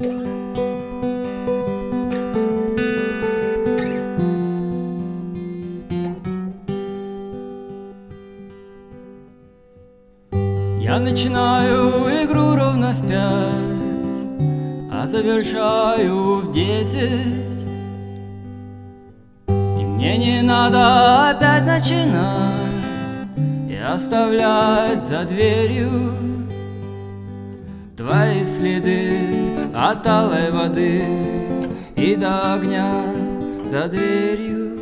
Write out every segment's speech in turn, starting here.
Я начинаю игру ровно в 5, а завершаю в 10. И мне не надо опять начинать и оставлять за дверью твои следы от алой воды и до огня за дверью.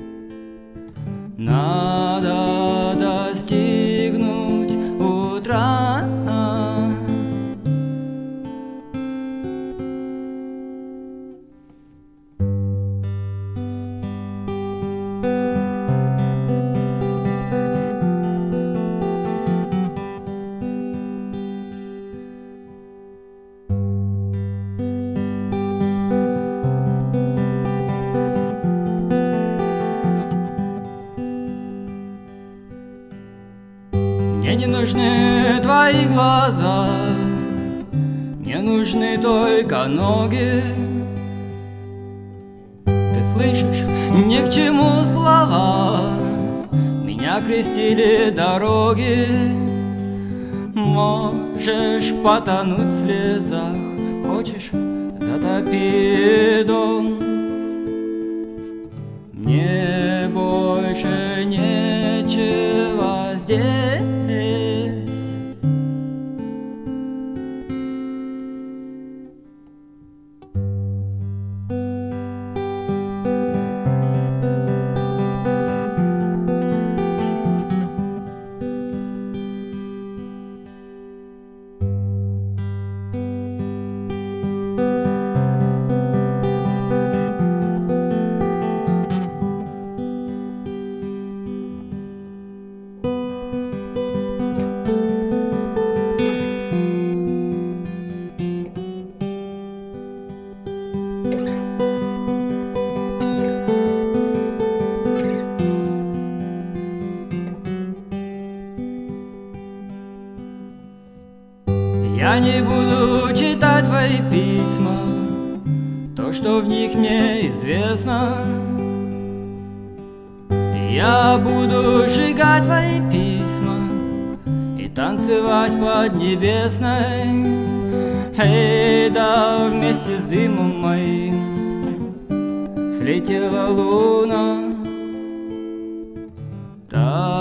Надо достигнуть утра. Мне не нужны твои глаза, мне нужны только ноги. Ты слышишь, ни к чему слова, меня крестили дороги. Можешь потонуть в слезах, хочешь, затопи дом. Мне больше нечего здесь. Я не буду читать твои письма, то, что в них мне известно. Я буду сжигать твои письма и танцевать под небесной. Эй, да вместе с дымом моим слетела луна.